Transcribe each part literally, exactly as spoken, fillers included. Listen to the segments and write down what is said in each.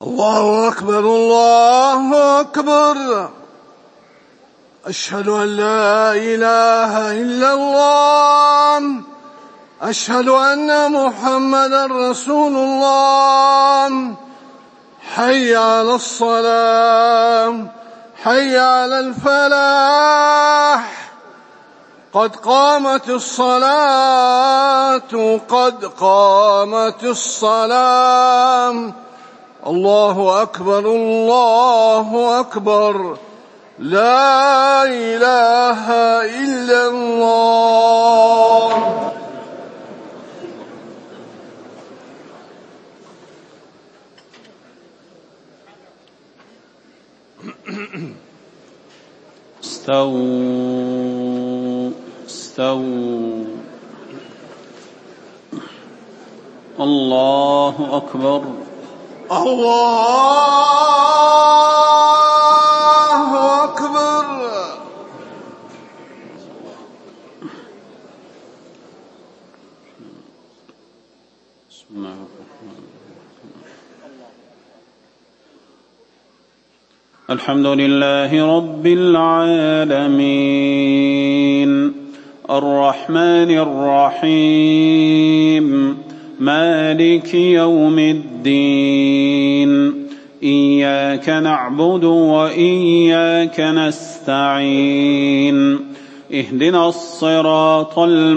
الله أكبر الله أكبر. أشهد أن لا إله إلا الله. أشهد أن محمدا رسول الله. حي على الصلاة، حي على الفلاح. قد قامت الصلاة، قد قامت الصلاة. الله أكبر الله أكبر. لا إله إلا الله. استووا استووا. الله أكبر الله أكبر. بسم الله الرحمن الرحيم. الحمد لله رب العالمين الرحمن الرحيم مالك يوم الدين. إياك نعبد وإياك نستعين. اهدنا الصراط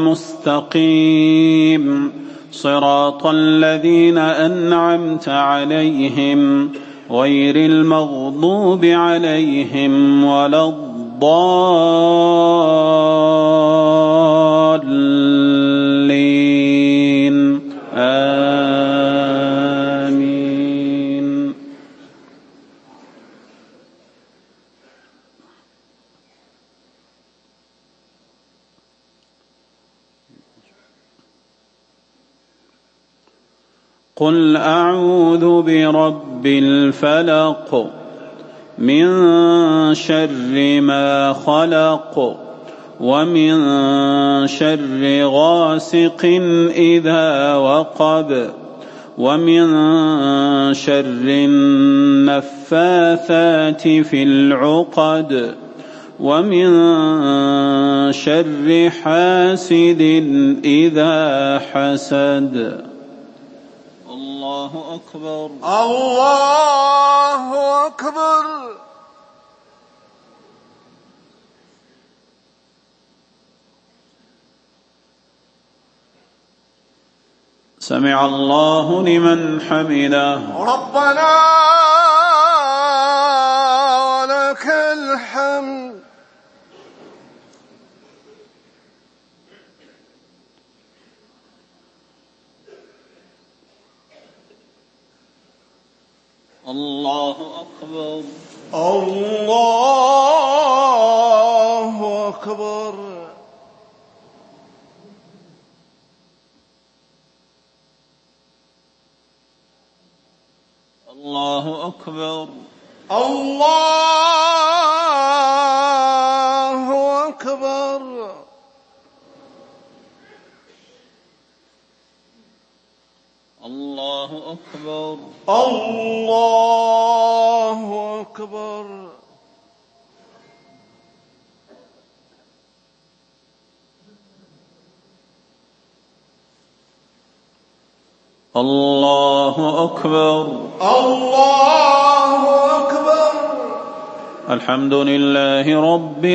المستقيم صراط الذين أنعمت عليهم غير المغضوب عليهم ولا الضالين. آمين. قل أعوذ برب الفلق من شر ما خلق ومن شر غاسق إذا وقب ومن شر النفاثات في العقد ومن شر حاسد إذا حسد. الله أكبر الله أكبر. سمع الله لمن حمده. ربنا ولك الحمد. الله أكبر الله أكبر. الله أكبر الله أكبر. الله أكبر الله أكبر. الله أكبر الله أكبر. الحمد لله رب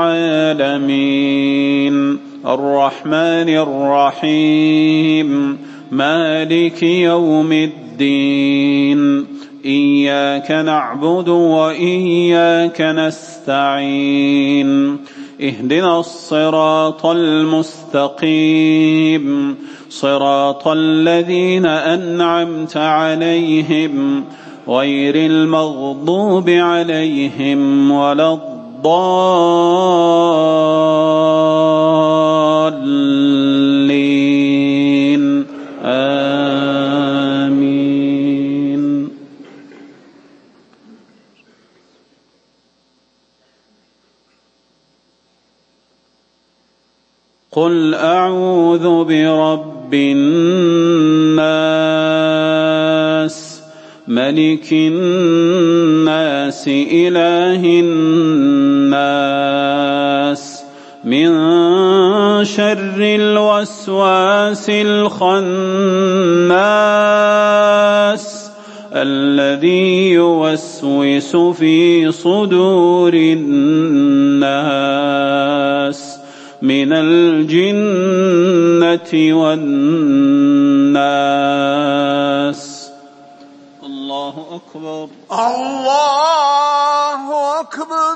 العالمين الرحمن الرحيم مالك يوم الدين. إياك نعبد وإياك نستعين. اهدنا الصراط المستقيم صراط الذين أنعمت عليهم غير المغضوب عليهم ولا الضالين. آمين. قل أعوذ برب الناس ملك الناس إله الناس من شر الوسواس الخناس الذي يوسوس في صدور الناس من الجنة والناس. الله أكبر. الله أكبر.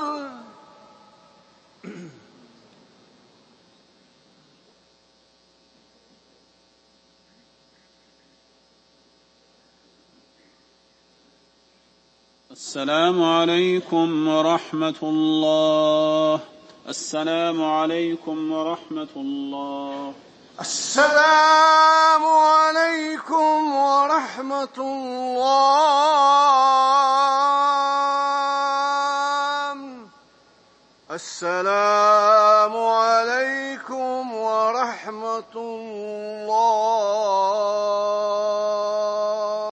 السلام عليكم ورحمة الله. السلام عليكم ورحمة الله. السلام عليكم ورحمة الله. السلام